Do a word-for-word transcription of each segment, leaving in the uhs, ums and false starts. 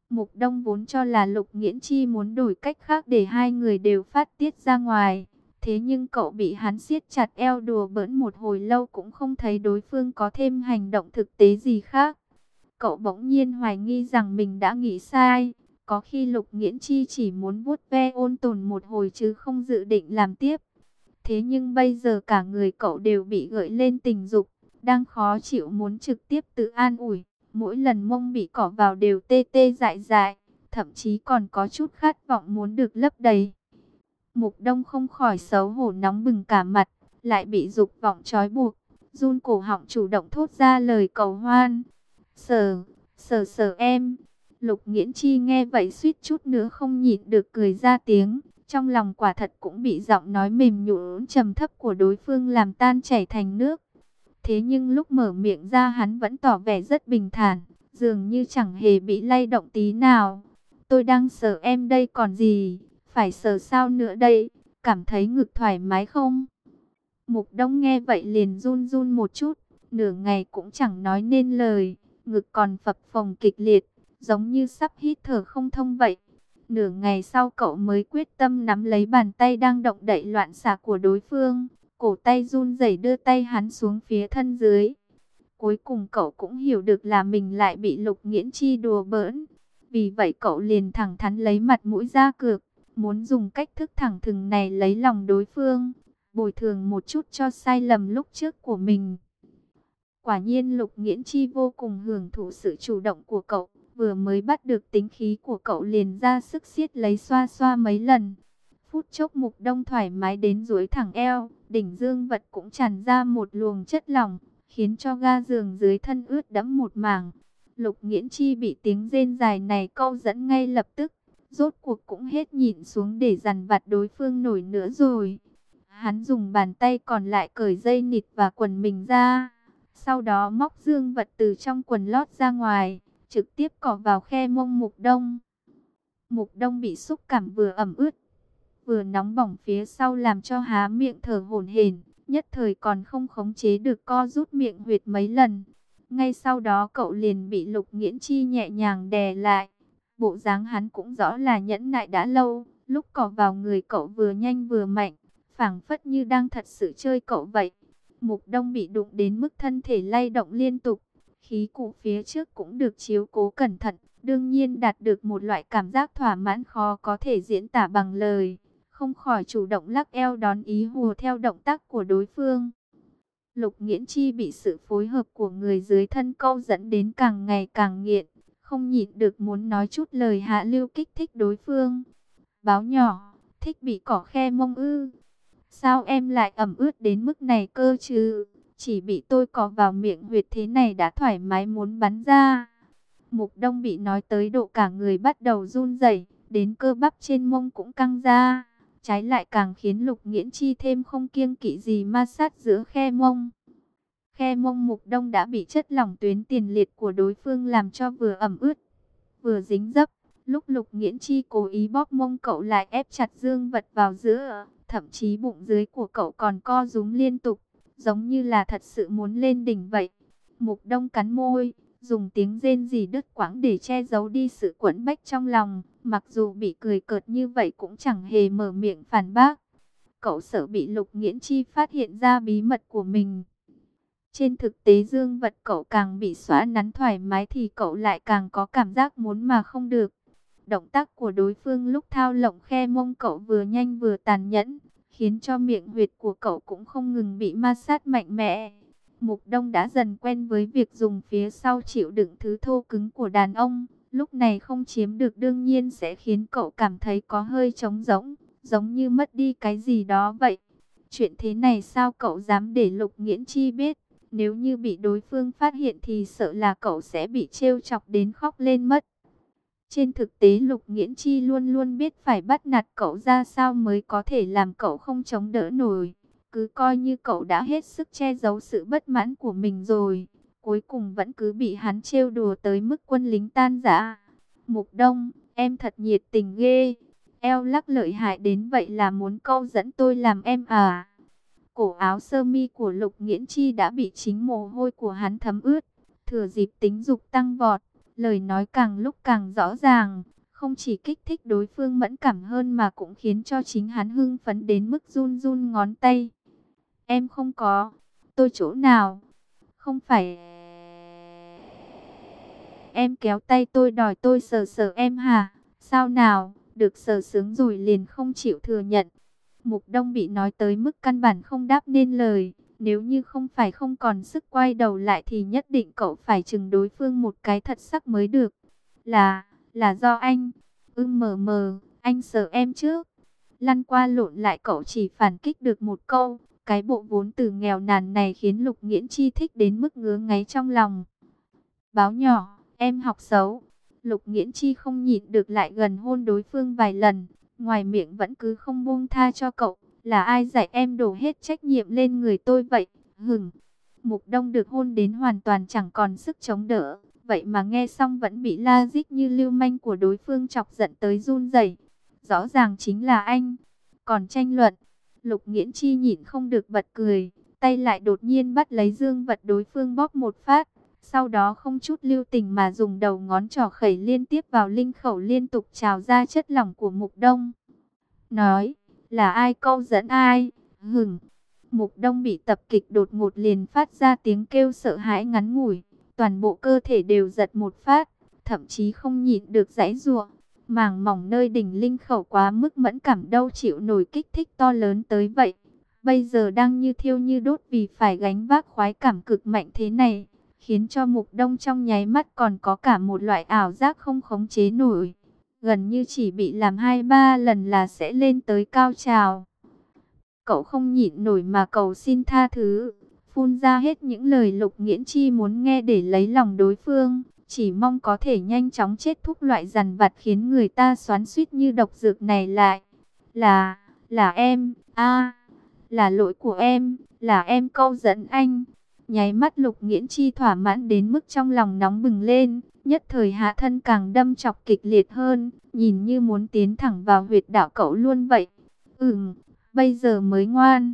Mục Đông vốn cho là Lục Nghiễn Chi muốn đổi cách khác để hai người đều phát tiết ra ngoài. Thế nhưng cậu bị hắn siết chặt eo đùa bỡn một hồi lâu cũng không thấy đối phương có thêm hành động thực tế gì khác. Cậu bỗng nhiên hoài nghi rằng mình đã nghĩ sai. Có khi Lục Nghiễn Chi chỉ muốn vuốt ve ôn tồn một hồi chứ không dự định làm tiếp. Thế nhưng bây giờ cả người cậu đều bị gợi lên tình dục, đang khó chịu muốn trực tiếp tự an ủi. Mỗi lần mông bị cỏ vào đều tê tê dại dại, thậm chí còn có chút khát vọng muốn được lấp đầy. Mục Đông không khỏi xấu hổ nóng bừng cả mặt, lại bị dục vọng trói buộc, run cổ họng chủ động thốt ra lời cầu hoan. Sờ, sờ sờ em. Lục Nghiễn Chi nghe vậy suýt chút nữa không nhịn được cười ra tiếng. Trong lòng quả thật cũng bị giọng nói mềm nhũn trầm thấp của đối phương làm tan chảy thành nước. Thế nhưng lúc mở miệng ra hắn vẫn tỏ vẻ rất bình thản, dường như chẳng hề bị lay động tí nào. Tôi đang sờ em đây còn gì, phải sờ sao nữa đây, cảm thấy ngực thoải mái không? Mục Đông nghe vậy liền run run một chút, nửa ngày cũng chẳng nói nên lời, ngực còn phập phồng kịch liệt, giống như sắp hít thở không thông vậy. Nửa ngày sau cậu mới quyết tâm nắm lấy bàn tay đang động đậy loạn xạ của đối phương, cổ tay run rẩy đưa tay hắn xuống phía thân dưới. Cuối cùng cậu cũng hiểu được là mình lại bị Lục Nghiễn Chi đùa bỡn. Vì vậy cậu liền thẳng thắn lấy mặt mũi ra cược, muốn dùng cách thức thẳng thừng này lấy lòng đối phương, bồi thường một chút cho sai lầm lúc trước của mình. Quả nhiên Lục Nghiễn Chi vô cùng hưởng thụ sự chủ động của cậu, vừa mới bắt được tính khí của cậu liền ra sức siết lấy xoa xoa mấy lần. Phút chốc Mục Đông thoải mái đến duỗi thẳng eo, đỉnh dương vật cũng tràn ra một luồng chất lỏng, khiến cho ga giường dưới thân ướt đẫm một mảng. Lục Nghiễn Chi bị tiếng rên dài này câu dẫn ngay lập tức, rốt cuộc cũng hết nhịn xuống để dằn vặt đối phương nổi nữa rồi. Hắn dùng bàn tay còn lại cởi dây nịt và quần mình ra, sau đó móc dương vật từ trong quần lót ra ngoài, trực tiếp cọ vào khe mông Mục Đông. Mục Đông bị xúc cảm vừa ẩm ướt, vừa nóng bỏng phía sau làm cho há miệng thở hổn hển, nhất thời còn không khống chế được co rút miệng huyệt mấy lần. Ngay sau đó cậu liền bị Lục Nghiễn Chi nhẹ nhàng đè lại. Bộ dáng hắn cũng rõ là nhẫn nại đã lâu, lúc cọ vào người cậu vừa nhanh vừa mạnh, phảng phất như đang thật sự chơi cậu vậy. Mục Đông bị đụng đến mức thân thể lay động liên tục, khí cụ phía trước cũng được chiếu cố cẩn thận, đương nhiên đạt được một loại cảm giác thỏa mãn khó có thể diễn tả bằng lời, không khỏi chủ động lắc eo đón ý hùa theo động tác của đối phương. Lục Nghiễn Chi bị sự phối hợp của người dưới thân câu dẫn đến càng ngày càng nghiện, không nhịn được muốn nói chút lời hạ lưu kích thích đối phương. Báo nhỏ, thích bị cỏ khe mông ư? Sao em lại ẩm ướt đến mức này cơ chứ? Chỉ bị tôi cọ vào miệng huyệt thế này đã thoải mái muốn bắn ra. Mục Đông bị nói tới độ cả người bắt đầu run rẩy, đến cơ bắp trên mông cũng căng ra. Trái lại càng khiến Lục Nghiễn Chi thêm không kiêng kỵ gì ma sát giữa khe mông. Khe mông Mục Đông đã bị chất lỏng tuyến tiền liệt của đối phương làm cho vừa ẩm ướt, vừa dính dấp. Lúc Lục Nghiễn Chi cố ý bóp mông cậu lại ép chặt dương vật vào giữa, thậm chí bụng dưới của cậu còn co rúm liên tục, giống như là thật sự muốn lên đỉnh vậy. Mục Đông cắn môi, dùng tiếng rên rỉ đứt quãng để che giấu đi sự quẫn bách trong lòng, mặc dù bị cười cợt như vậy cũng chẳng hề mở miệng phản bác. Cậu sợ bị Lục Nghiễn Chi phát hiện ra bí mật của mình. Trên thực tế dương vật cậu càng bị xóa nắn thoải mái thì cậu lại càng có cảm giác muốn mà không được. Động tác của đối phương lúc thao lộng khe mông cậu vừa nhanh vừa tàn nhẫn, khiến cho miệng huyệt của cậu cũng không ngừng bị ma sát mạnh mẽ. Mục Đông đã dần quen với việc dùng phía sau chịu đựng thứ thô cứng của đàn ông, lúc này không chiếm được đương nhiên sẽ khiến cậu cảm thấy có hơi trống rỗng, giống như mất đi cái gì đó vậy. Chuyện thế này sao cậu dám để Lục Nghiễn Chi biết? Nếu như bị đối phương phát hiện thì sợ là cậu sẽ bị trêu chọc đến khóc lên mất. Trên thực tế Lục Nghiễn Chi luôn luôn biết phải bắt nạt cậu ra sao mới có thể làm cậu không chống đỡ nổi. Cứ coi như cậu đã hết sức che giấu sự bất mãn của mình rồi, cuối cùng vẫn cứ bị hắn trêu đùa tới mức quân lính tan rã. Mục Đông, em thật nhiệt tình ghê, eo lắc lợi hại đến vậy là muốn câu dẫn tôi làm em à? Cổ áo sơ mi của Lục Nghiễn Chi đã bị chính mồ hôi của hắn thấm ướt, thừa dịp tính dục tăng vọt, Lời nói càng lúc càng rõ ràng, không chỉ kích thích đối phương mẫn cảm hơn mà cũng khiến cho chính hắn hưng phấn đến mức run run ngón tay. Em không có, tôi chỗ nào? Không phải em kéo tay tôi đòi tôi sờ sờ em hả? Sao nào, được sờ sướng rồi liền không chịu thừa nhận. Mục Đông bị nói tới mức căn bản không đáp nên lời. Nếu như không phải không còn sức quay đầu lại thì nhất định cậu phải chừng đối phương một cái thật sắc mới được. Là, là do anh. Ưm mờ mờ, anh sờ em trước. Lăn qua lộn lại cậu chỉ phản kích được một câu. Cái bộ vốn từ nghèo nàn này khiến Lục Nghiễn Chi thích đến mức ngứa ngáy trong lòng. Báo nhỏ, em học xấu. Lục Nghiễn Chi không nhịn được lại gần hôn đối phương vài lần. Ngoài miệng vẫn cứ không buông tha cho cậu. Là ai dạy em đổ hết trách nhiệm lên người tôi vậy? Hừng. Mục Đông được hôn đến hoàn toàn chẳng còn sức chống đỡ. Vậy mà nghe xong vẫn bị la dích như lưu manh của đối phương chọc giận tới run rẩy. Rõ ràng chính là anh. Còn tranh luận. Lục Nghiễn Chi nhịn không được bật cười. Tay lại đột nhiên bắt lấy dương vật đối phương bóp một phát. Sau đó không chút lưu tình mà dùng đầu ngón trỏ khẩy liên tiếp vào linh khẩu liên tục trào ra chất lỏng của Mục Đông. Nói, là ai câu dẫn ai? Hừng. Mục Đông bị tập kịch đột ngột liền phát ra tiếng kêu sợ hãi ngắn ngủi. Toàn bộ cơ thể đều giật một phát, thậm chí không nhịn được giãy giụa. Màng mỏng nơi đỉnh linh khẩu quá mức mẫn cảm đâu chịu nổi kích thích to lớn tới vậy. Bây giờ đang như thiêu như đốt vì phải gánh vác khoái cảm cực mạnh thế này, khiến cho Mục Đông trong nháy mắt còn có cả một loại ảo giác không khống chế nổi. Gần như chỉ bị làm hai ba lần là sẽ lên tới cao trào. Cậu không nhịn nổi mà cầu xin tha thứ, phun ra hết những lời Lục Nghiễn Chi muốn nghe để lấy lòng đối phương, chỉ mong có thể nhanh chóng chết thúc loại dằn vặt khiến người ta xoắn xuýt như độc dược này lại. Là, là em, a, là lỗi của em, là em câu dẫn anh. Nháy mắt Lục Nghiễn Chi thỏa mãn đến mức trong lòng nóng bừng lên, nhất thời hạ thân càng đâm chọc kịch liệt hơn, nhìn như muốn tiến thẳng vào huyệt đạo cậu luôn vậy. Ừm, bây giờ mới ngoan.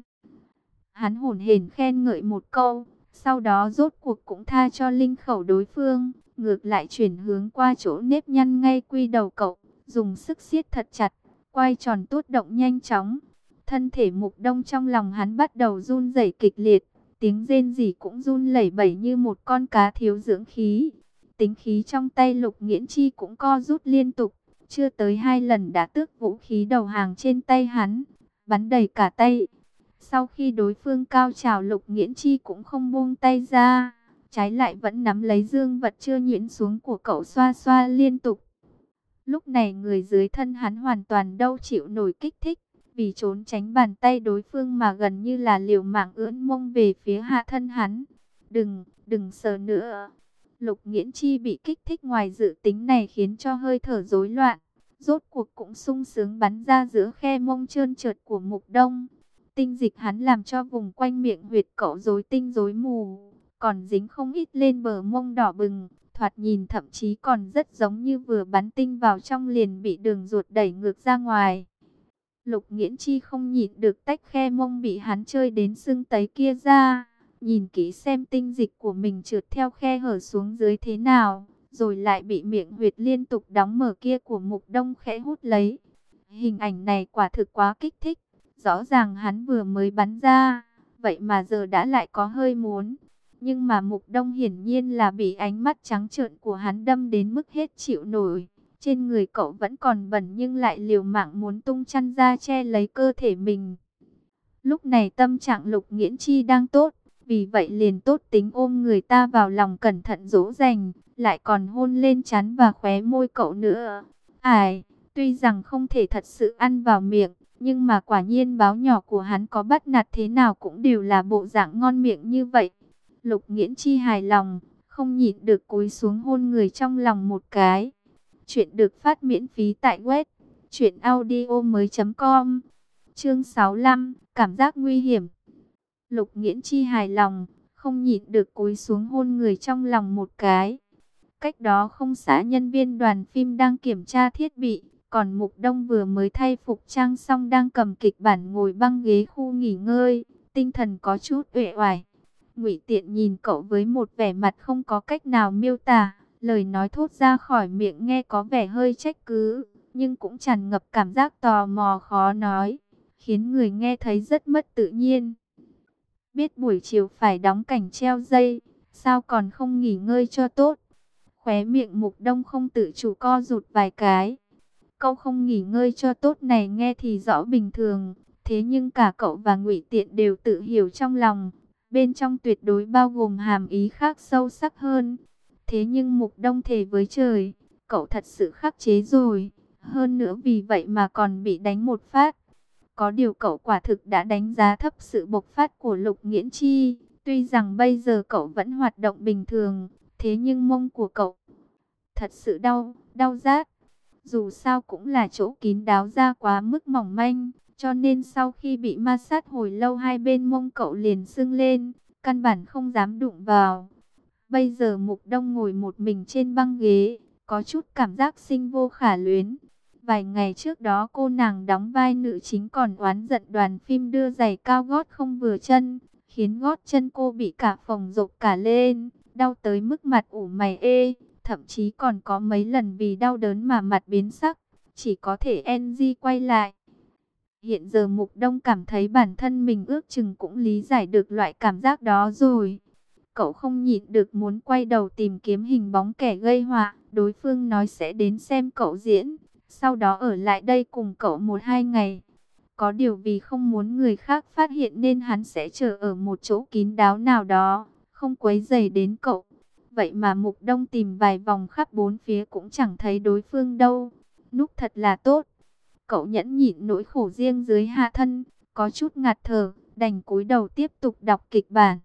Hắn hổn hển khen ngợi một câu, sau đó rốt cuộc cũng tha cho linh khẩu đối phương, ngược lại chuyển hướng qua chỗ nếp nhăn ngay quy đầu cậu, dùng sức siết thật chặt, quay tròn tốt động nhanh chóng. Thân thể Mục Đông trong lòng hắn bắt đầu run rẩy kịch liệt, tiếng rên rỉ cũng run lẩy bẩy như một con cá thiếu dưỡng khí. Tính khí trong tay Lục Nghiễn Chi cũng co rút liên tục, chưa tới hai lần đã tước vũ khí đầu hàng trên tay hắn, bắn đầy cả tay. Sau khi đối phương cao trào, Lục Nghiễn Chi cũng không buông tay ra, trái lại vẫn nắm lấy dương vật chưa nhuyễn xuống của cậu xoa xoa liên tục. Lúc này người dưới thân hắn hoàn toàn đâu chịu nổi kích thích, vì trốn tránh bàn tay đối phương mà gần như là liều mạng ưỡn mông về phía hạ thân hắn. Đừng, đừng sờ nữa. Lục Nghiễn Chi bị kích thích ngoài dự tính này khiến cho hơi thở rối loạn, rốt cuộc cũng sung sướng bắn ra giữa khe mông trơn trượt của Mục Đông. Tinh dịch hắn làm cho vùng quanh miệng huyệt cậu rối tinh rối mù, còn dính không ít lên bờ mông đỏ bừng, thoạt nhìn thậm chí còn rất giống như vừa bắn tinh vào trong liền bị đường ruột đẩy ngược ra ngoài. Lục Nghiễn Chi không nhịn được tách khe mông bị hắn chơi đến sưng tấy kia ra, nhìn kỹ xem tinh dịch của mình trượt theo khe hở xuống dưới thế nào, rồi lại bị miệng huyệt liên tục đóng mở kia của Mục Đông khẽ hút lấy. Hình ảnh này quả thực quá kích thích, rõ ràng hắn vừa mới bắn ra, vậy mà giờ đã lại có hơi muốn. Nhưng mà Mục Đông hiển nhiên là bị ánh mắt trắng trợn của hắn đâm đến mức hết chịu nổi. Trên người cậu vẫn còn bẩn nhưng lại liều mạng muốn tung chăn ra che lấy cơ thể mình. Lúc này tâm trạng Lục Nghiễn Chi đang tốt, vì vậy liền tốt tính ôm người ta vào lòng cẩn thận dỗ dành, lại còn hôn lên trán và khóe môi cậu nữa. Ai, tuy rằng không thể thật sự ăn vào miệng, nhưng mà quả nhiên báo nhỏ của hắn có bắt nạt thế nào cũng đều là bộ dạng ngon miệng như vậy. Lục Nghiễn Chi hài lòng, không nhịn được cúi xuống hôn người trong lòng một cái. Chuyện được phát miễn phí tại web truyện audio mới chấm com. Chương sáu mươi lăm, cảm giác nguy hiểm. Lục Nghiễn Chi hài lòng, không nhịn được cúi xuống hôn người trong lòng một cái. Cách đó không xa nhân viên đoàn phim đang kiểm tra thiết bị, còn Mục Đông vừa mới thay phục trang xong đang cầm kịch bản ngồi băng ghế khu nghỉ ngơi, tinh thần có chút uể oải. Ngụy Tiện nhìn cậu với một vẻ mặt không có cách nào miêu tả, Lời nói thốt ra khỏi miệng nghe có vẻ hơi trách cứ, nhưng cũng tràn ngập cảm giác tò mò khó nói, khiến người nghe thấy rất mất tự nhiên. Biết buổi chiều phải đóng cảnh treo dây, sao còn không nghỉ ngơi cho tốt? Khóe miệng Mục Đông không tự chủ co rụt vài cái. Câu không nghỉ ngơi cho tốt này nghe thì rõ bình thường, thế nhưng cả cậu và Ngụy Tiện đều tự hiểu trong lòng, bên trong tuyệt đối bao gồm hàm ý khác sâu sắc hơn. Thế nhưng Mục Đông thề với trời, cậu thật sự khắc chế rồi, hơn nữa vì vậy mà còn bị đánh một phát. Có điều cậu quả thực đã đánh giá thấp sự bộc phát của Lục Nghiễn Chi, tuy rằng bây giờ cậu vẫn hoạt động bình thường, thế nhưng mông của cậu thật sự đau, đau rát. Dù sao cũng là chỗ kín đáo ra quá mức mỏng manh, cho nên sau khi bị ma sát hồi lâu hai bên mông cậu liền sưng lên, căn bản không dám đụng vào. Bây giờ Mục Đông ngồi một mình trên băng ghế, có chút cảm giác sinh vô khả luyến. Vài ngày trước đó cô nàng đóng vai nữ chính còn oán giận đoàn phim đưa giày cao gót không vừa chân, khiến gót chân cô bị cả phồng rộp cả lên, đau tới mức mặt ủ mày ê. Thậm chí còn có mấy lần vì đau đớn mà mặt biến sắc, chỉ có thể en gi quay lại. Hiện giờ Mục Đông cảm thấy bản thân mình ước chừng cũng lý giải được loại cảm giác đó rồi. Cậu không nhịn được muốn quay đầu tìm kiếm hình bóng kẻ gây họa. Đối phương nói sẽ đến xem cậu diễn, sau đó ở lại đây cùng cậu một hai ngày. Có điều vì không muốn người khác phát hiện nên hắn sẽ chờ ở một chỗ kín đáo nào đó, không quấy rầy đến cậu. Vậy mà Mục Đông tìm vài vòng khắp bốn phía cũng chẳng thấy đối phương đâu. Núp thật là tốt. Cậu nhẫn nhịn nỗi khổ riêng dưới hạ thân, có chút ngạt thở, đành cúi đầu tiếp tục đọc kịch bản.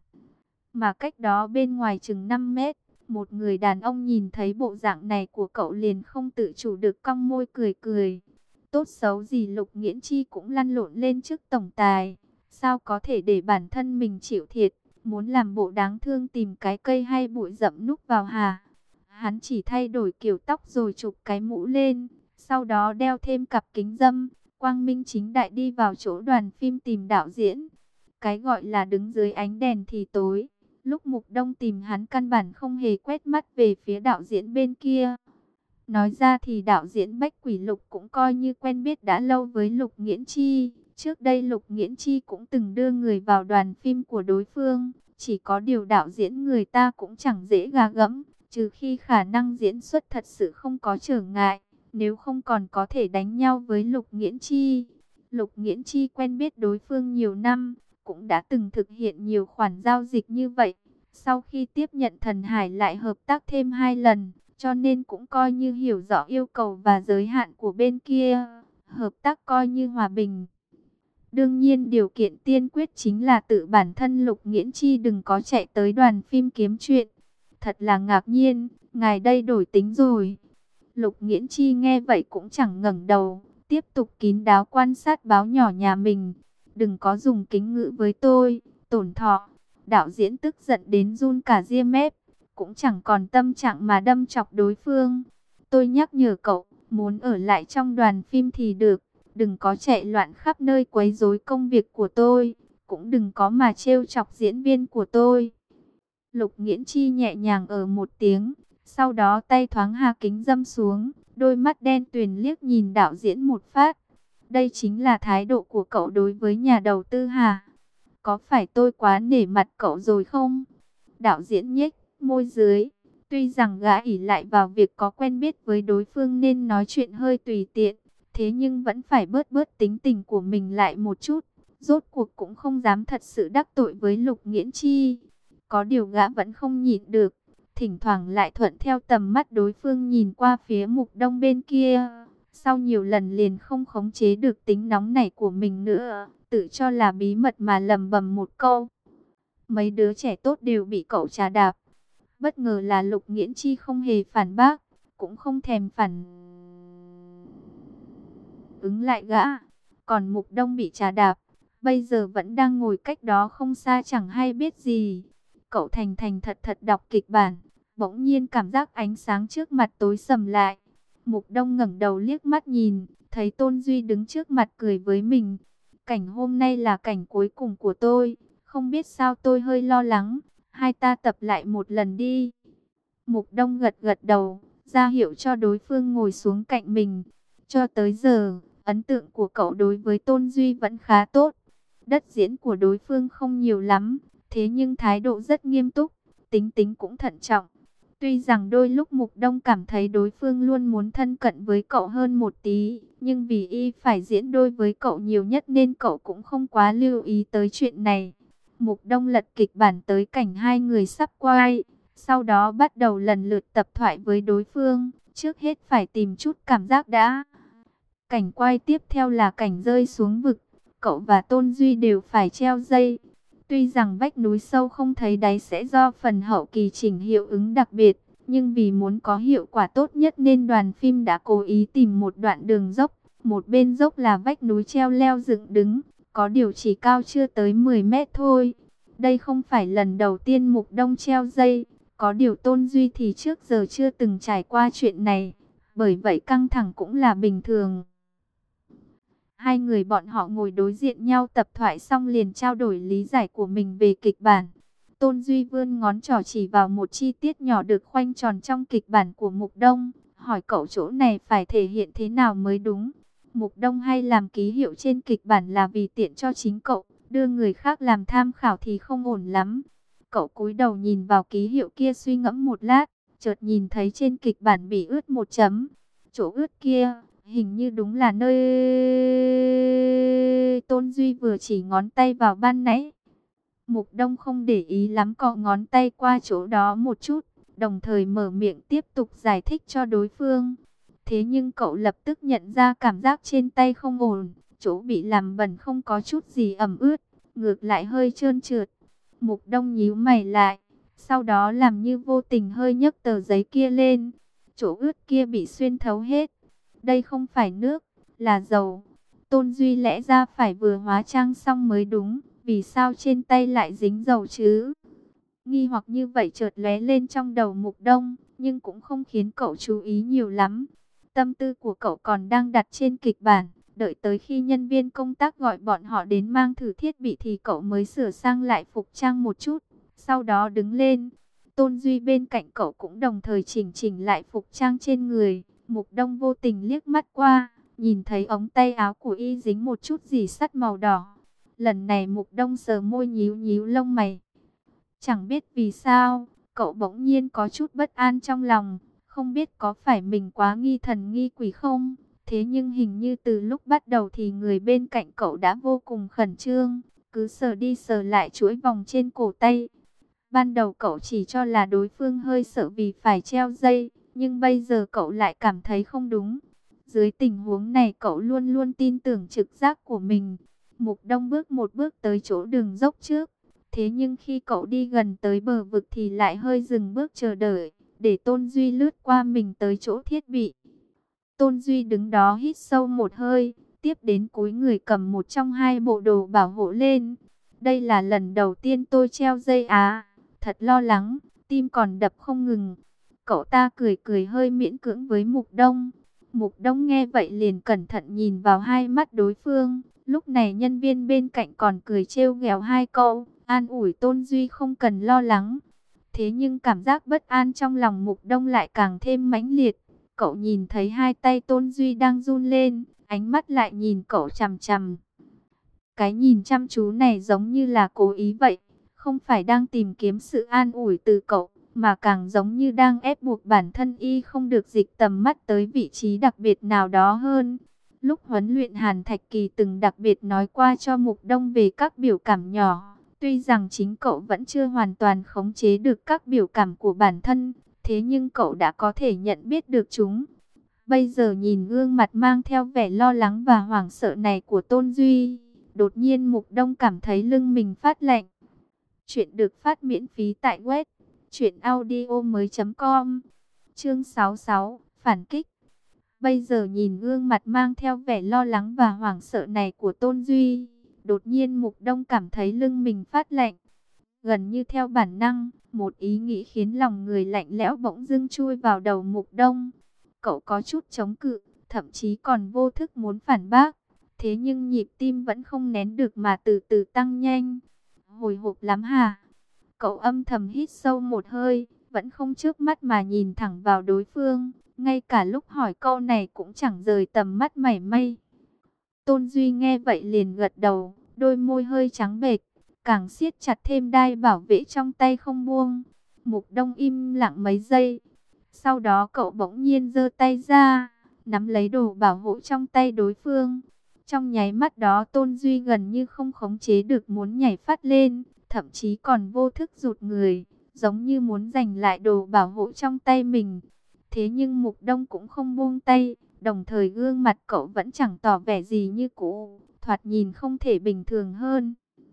Mà cách đó bên ngoài chừng năm mét, một người đàn ông nhìn thấy bộ dạng này của cậu liền không tự chủ được cong môi cười cười. Tốt xấu gì Lục Nghiễn Chi cũng lăn lộn lên trước tổng tài, sao có thể để bản thân mình chịu thiệt, muốn làm bộ đáng thương tìm cái cây hay bụi rậm núp vào hả? Hắn chỉ thay đổi kiểu tóc rồi chụp cái mũ lên, sau đó đeo thêm cặp kính râm, quang minh chính đại đi vào chỗ đoàn phim tìm đạo diễn. Cái gọi là đứng dưới ánh đèn thì tối, lúc Mục Đông tìm hắn căn bản không hề quét mắt về phía đạo diễn bên kia. Nói ra thì đạo diễn Bách Quỷ Lục cũng coi như quen biết đã lâu với Lục Nghiễn Chi. Trước đây Lục Nghiễn Chi cũng từng đưa người vào đoàn phim của đối phương. Chỉ có điều đạo diễn người ta cũng chẳng dễ gà gẫm, trừ khi khả năng diễn xuất thật sự không có trở ngại. Nếu không còn có thể đánh nhau với Lục Nghiễn Chi. Lục Nghiễn Chi quen biết đối phương nhiều năm, cũng đã từng thực hiện nhiều khoản giao dịch như vậy. Sau khi tiếp nhận Thần Hải lại hợp tác thêm hai lần, cho nên cũng coi như hiểu rõ yêu cầu và giới hạn của bên kia. Hợp tác coi như hòa bình. Đương nhiên điều kiện tiên quyết chính là tự bản thân Lục Nghiễn Chi đừng có chạy tới đoàn phim kiếm chuyện. Thật là ngạc nhiên, ngài đây đổi tính rồi. Lục Nghiễn Chi nghe vậy cũng chẳng ngẩng đầu, tiếp tục kín đáo quan sát báo nhỏ nhà mình. Đừng có dùng kính ngữ với tôi, tổn thọ. Đạo diễn tức giận đến run cả ria mép, cũng chẳng còn tâm trạng mà đâm chọc đối phương. Tôi nhắc nhở cậu, muốn ở lại trong đoàn phim thì được, đừng có chạy loạn khắp nơi quấy rối công việc của tôi, cũng đừng có mà trêu chọc diễn viên của tôi. Lục Nghiễn Chi nhẹ nhàng ở một tiếng, sau đó tay thoáng hạ kính dâm xuống, đôi mắt đen tuyền liếc nhìn đạo diễn một phát. Đây chính là thái độ của cậu đối với nhà đầu tư hả? Có phải tôi quá nể mặt cậu rồi không? Đạo diễn nhếch môi dưới, tuy rằng gã ỷ lại vào việc có quen biết với đối phương nên nói chuyện hơi tùy tiện, thế nhưng vẫn phải bớt bớt tính tình của mình lại một chút. Rốt cuộc cũng không dám thật sự đắc tội với Lục Nghiễn Chi. Có điều gã vẫn không nhịn được, thỉnh thoảng lại thuận theo tầm mắt đối phương nhìn qua phía Mục Đông bên kia. Sau nhiều lần liền không khống chế được tính nóng nảy của mình nữa, tự cho là bí mật mà lầm bầm một câu. Mấy đứa trẻ tốt đều bị cậu trà đạp. Bất ngờ là Lục Nghiễn Chi không hề phản bác, cũng không thèm phản ứng lại gã. Còn Mục Đông bị trà đạp, bây giờ vẫn đang ngồi cách đó không xa chẳng hay biết gì. Cậu thành thành thật thật đọc kịch bản, bỗng nhiên cảm giác ánh sáng trước mặt tối sầm lại. Mục Đông ngẩng đầu liếc mắt nhìn, thấy Tôn Duy đứng trước mặt cười với mình. Cảnh hôm nay là cảnh cuối cùng của tôi, không biết sao tôi hơi lo lắng, hai ta tập lại một lần đi. Mục Đông gật gật đầu, ra hiệu cho đối phương ngồi xuống cạnh mình. Cho tới giờ, ấn tượng của cậu đối với Tôn Duy vẫn khá tốt. Đất diễn của đối phương không nhiều lắm, thế nhưng thái độ rất nghiêm túc, tính tính cũng thận trọng. Tuy rằng đôi lúc Mục Đông cảm thấy đối phương luôn muốn thân cận với cậu hơn một tí, nhưng vì y phải diễn đôi với cậu nhiều nhất nên cậu cũng không quá lưu ý tới chuyện này. Mục Đông lật kịch bản tới cảnh hai người sắp quay, sau đó bắt đầu lần lượt tập thoại với đối phương, trước hết phải tìm chút cảm giác đã. Cảnh quay tiếp theo là cảnh rơi xuống vực, cậu và Tôn Duy đều phải treo dây. Tuy rằng vách núi sâu không thấy đáy sẽ do phần hậu kỳ chỉnh hiệu ứng đặc biệt, nhưng vì muốn có hiệu quả tốt nhất nên đoàn phim đã cố ý tìm một đoạn đường dốc. Một bên dốc là vách núi treo leo dựng đứng, có điều chỉ cao chưa tới mười mét thôi. Đây không phải lần đầu tiên Mục Đông treo dây, có điều Tôn Duy thì trước giờ chưa từng trải qua chuyện này, bởi vậy căng thẳng cũng là bình thường. Hai người bọn họ ngồi đối diện nhau tập thoại xong liền trao đổi lý giải của mình về kịch bản. Tôn Duy vươn ngón trỏ chỉ vào một chi tiết nhỏ được khoanh tròn trong kịch bản của Mục Đông, hỏi cậu chỗ này phải thể hiện thế nào mới đúng. Mục Đông hay làm ký hiệu trên kịch bản là vì tiện cho chính cậu, đưa người khác làm tham khảo thì không ổn lắm. Cậu cúi đầu nhìn vào ký hiệu kia suy ngẫm một lát, chợt nhìn thấy trên kịch bản bị ướt một chấm. Chỗ ướt kia hình như đúng là nơi Tôn Duy vừa chỉ ngón tay vào ban nãy. Mục Đông không để ý lắm, cọ ngón tay qua chỗ đó một chút, đồng thời mở miệng tiếp tục giải thích cho đối phương. Thế nhưng cậu lập tức nhận ra cảm giác trên tay không ổn, chỗ bị làm bẩn không có chút gì ẩm ướt, ngược lại hơi trơn trượt. Mục Đông nhíu mày lại, sau đó làm như vô tình hơi nhấc tờ giấy kia lên. Chỗ ướt kia bị xuyên thấu hết. Đây không phải nước, là dầu. Tôn Duy lẽ ra phải vừa hóa trang xong mới đúng, vì sao trên tay lại dính dầu chứ? Nghi hoặc như vậy chợt lóe lên trong đầu Mục Đông, nhưng cũng không khiến cậu chú ý nhiều lắm. Tâm tư của cậu còn đang đặt trên kịch bản, đợi tới khi nhân viên công tác gọi bọn họ đến mang thử thiết bị thì cậu mới sửa sang lại phục trang một chút, sau đó đứng lên. Tôn Duy bên cạnh cậu cũng đồng thời chỉnh chỉnh lại phục trang trên người. Mục Đông vô tình liếc mắt qua, nhìn thấy ống tay áo của y dính một chút gì sắt màu đỏ. Lần này Mục Đông sờ môi nhíu nhíu lông mày. Chẳng biết vì sao, cậu bỗng nhiên có chút bất an trong lòng, không biết có phải mình quá nghi thần nghi quỷ không? Thế nhưng hình như từ lúc bắt đầu thì người bên cạnh cậu đã vô cùng khẩn trương, cứ sờ đi sờ lại chuỗi vòng trên cổ tay. Ban đầu cậu chỉ cho là đối phương hơi sợ vì phải treo dây, nhưng bây giờ cậu lại cảm thấy không đúng. Dưới tình huống này cậu luôn luôn tin tưởng trực giác của mình. Mục Đông bước một bước tới chỗ đường dốc trước. Thế nhưng khi cậu đi gần tới bờ vực thì lại hơi dừng bước chờ đợi, để Tôn Duy lướt qua mình tới chỗ thiết bị. Tôn Duy đứng đó hít sâu một hơi, tiếp đến cúi người cầm một trong hai bộ đồ bảo hộ lên. Đây là lần đầu tiên tôi treo dây á, thật lo lắng, tim còn đập không ngừng. Cậu ta cười cười hơi miễn cưỡng với Mục Đông. Mục Đông nghe vậy liền cẩn thận nhìn vào hai mắt đối phương. Lúc này nhân viên bên cạnh còn cười trêu ghẹo hai câu, an ủi Tôn Duy không cần lo lắng. Thế nhưng cảm giác bất an trong lòng Mục Đông lại càng thêm mãnh liệt. Cậu nhìn thấy hai tay Tôn Duy đang run lên, ánh mắt lại nhìn cậu chằm chằm. Cái nhìn chăm chú này giống như là cố ý vậy, không phải đang tìm kiếm sự an ủi từ cậu, mà càng giống như đang ép buộc bản thân y không được dịch tầm mắt tới vị trí đặc biệt nào đó hơn. Lúc huấn luyện Hàn Thạch Kỳ từng đặc biệt nói qua cho Mục Đông về các biểu cảm nhỏ. Tuy rằng chính cậu vẫn chưa hoàn toàn khống chế được các biểu cảm của bản thân, thế nhưng cậu đã có thể nhận biết được chúng. Bây giờ nhìn gương mặt mang theo vẻ lo lắng và hoảng sợ này của Tôn Duy, đột nhiên Mục Đông cảm thấy lưng mình phát lạnh. Chuyện được phát miễn phí tại web truyện audio mới chấm com. Chương sáu mươi sáu, phản kích. Bây giờ nhìn gương mặt mang theo vẻ lo lắng và hoảng sợ này của Tôn Duy, đột nhiên Mục Đông cảm thấy lưng mình phát lạnh. Gần như theo bản năng, một ý nghĩ khiến lòng người lạnh lẽo bỗng dưng chui vào đầu Mục Đông. Cậu có chút chống cự, thậm chí còn vô thức muốn phản bác. Thế nhưng nhịp tim vẫn không nén được mà từ từ tăng nhanh. Hồi hộp lắm hả? Cậu âm thầm hít sâu một hơi, vẫn không chớp mắt mà nhìn thẳng vào đối phương, ngay cả lúc hỏi câu này cũng chẳng rời tầm mắt mảy may. Tôn Duy nghe vậy liền gật đầu, đôi môi hơi trắng bệch, càng siết chặt thêm đai bảo vệ trong tay không buông. Mục Đông im lặng mấy giây, sau đó cậu bỗng nhiên giơ tay ra, nắm lấy đồ bảo hộ trong tay đối phương. Trong nháy mắt đó Tôn Duy gần như không khống chế được muốn nhảy phát lên, thậm chí còn vô thức rụt người, giống như muốn giành lại đồ bảo hộ trong tay mình. Thế nhưng Mục Đông cũng không buông tay, đồng thời gương mặt cậu vẫn chẳng tỏ vẻ gì như cũ, thoạt nhìn không thể bình thường hơn.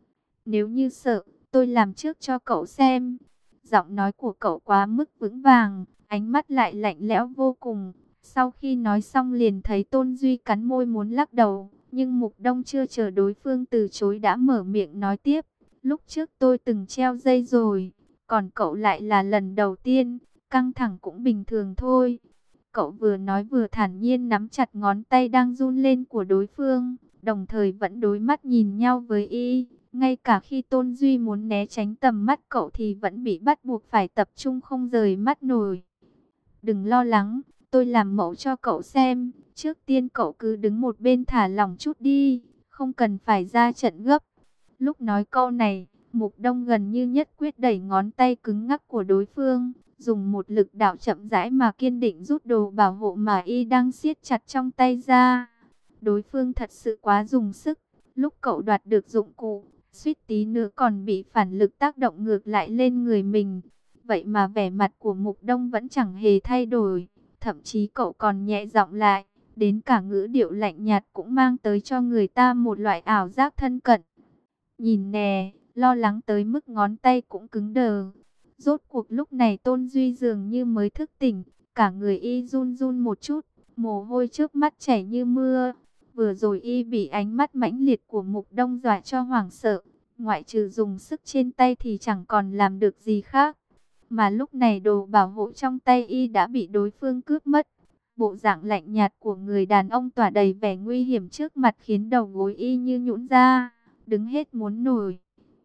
Nếu như sợ, tôi làm trước cho cậu xem. Giọng nói của cậu quá mức vững vàng, ánh mắt lại lạnh lẽo vô cùng. Sau khi nói xong liền thấy Tôn Duy cắn môi muốn lắc đầu, nhưng Mục Đông chưa chờ đối phương từ chối đã mở miệng nói tiếp. Lúc trước tôi từng treo dây rồi, còn cậu lại là lần đầu tiên, căng thẳng cũng bình thường thôi. Cậu vừa nói vừa thản nhiên nắm chặt ngón tay đang run lên của đối phương, đồng thời vẫn đối mắt nhìn nhau với y. Ngay cả khi Tôn Duy muốn né tránh tầm mắt cậu thì vẫn bị bắt buộc phải tập trung không rời mắt nổi. Đừng lo lắng, tôi làm mẫu cho cậu xem. Trước tiên cậu cứ đứng một bên thả lỏng chút đi, không cần phải ra trận gấp. Lúc nói câu này, Mục Đông gần như nhất quyết đẩy ngón tay cứng ngắc của đối phương, dùng một lực đạo chậm rãi mà kiên định rút đồ bảo hộ mà y đang siết chặt trong tay ra. Đối phương thật sự quá dùng sức, lúc cậu đoạt được dụng cụ, suýt tí nữa còn bị phản lực tác động ngược lại lên người mình. Vậy mà vẻ mặt của Mục Đông vẫn chẳng hề thay đổi, thậm chí cậu còn nhẹ giọng lại, đến cả ngữ điệu lạnh nhạt cũng mang tới cho người ta một loại ảo giác thân cận. Nhìn nè, lo lắng tới mức ngón tay cũng cứng đờ. Rốt cuộc lúc này Tôn Duy dường như mới thức tỉnh, cả người y run run một chút, mồ hôi trước mắt chảy như mưa. Vừa rồi y bị ánh mắt mãnh liệt của Mục Đông dọa cho hoảng sợ, ngoại trừ dùng sức trên tay thì chẳng còn làm được gì khác. Mà lúc này đồ bảo hộ trong tay y đã bị đối phương cướp mất. Bộ dạng lạnh nhạt của người đàn ông tỏa đầy vẻ nguy hiểm trước mặt khiến đầu gối y như nhũn ra, đứng hết muốn nổi.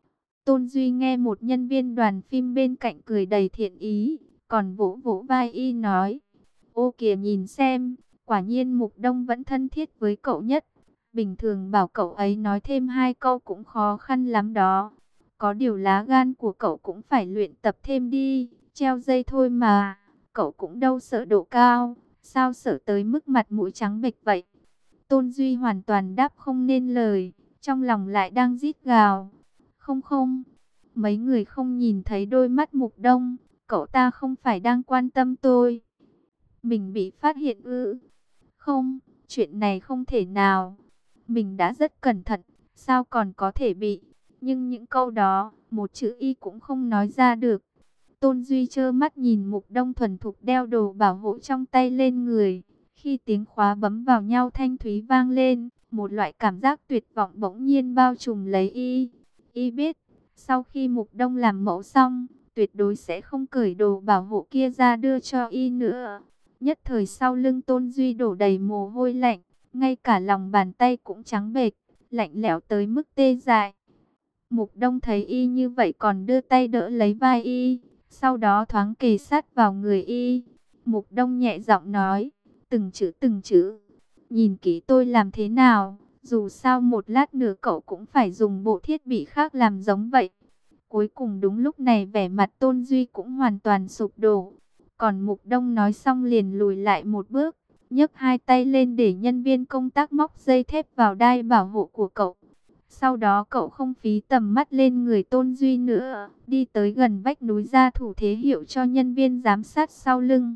Tôn Duy nghe một nhân viên đoàn phim bên cạnh cười đầy thiện ý, còn vỗ vỗ vai y nói: ô kìa nhìn xem, quả nhiên Mục Đông vẫn thân thiết với cậu nhất. Bình thường bảo cậu ấy nói thêm hai câu cũng khó khăn lắm đó. Có điều lá gan của cậu cũng phải luyện tập thêm đi, treo dây thôi mà, cậu cũng đâu sợ độ cao, sao sợ tới mức mặt mũi trắng bệch vậy. Tôn Duy hoàn toàn đáp không nên lời, trong lòng lại đang rít gào. Không không, mấy người không nhìn thấy đôi mắt Mục Đông, cậu ta không phải đang quan tâm tôi. Mình bị phát hiện ư? Không, chuyện này không thể nào. Mình đã rất cẩn thận, sao còn có thể bị? Nhưng những câu đó, một chữ y cũng không nói ra được. Tôn Duy trơ mắt nhìn Mục Đông thuần thục đeo đồ bảo hộ trong tay lên người. Khi tiếng khóa bấm vào nhau thanh thúy vang lên, một loại cảm giác tuyệt vọng bỗng nhiên bao trùm lấy y. Y biết, sau khi Mục Đông làm mẫu xong, tuyệt đối sẽ không cởi đồ bảo hộ kia ra đưa cho y nữa. Nhất thời sau lưng Tôn Duy đổ đầy mồ hôi lạnh, ngay cả lòng bàn tay cũng trắng bệch, lạnh lẽo tới mức tê dại. Mục Đông thấy y như vậy còn đưa tay đỡ lấy vai y, sau đó thoáng kề sát vào người y. Mục Đông nhẹ giọng nói, từng chữ từng chữ, nhìn kỹ tôi làm thế nào, dù sao một lát nữa cậu cũng phải dùng bộ thiết bị khác làm giống vậy. Cuối cùng đúng lúc này vẻ mặt Tôn Duy cũng hoàn toàn sụp đổ. Còn Mục Đông nói xong liền lùi lại một bước, nhấc hai tay lên để nhân viên công tác móc dây thép vào đai bảo hộ của cậu. Sau đó cậu không phí tầm mắt lên người Tôn Duy nữa, đi tới gần vách núi ra thủ thế hiệu cho nhân viên giám sát sau lưng.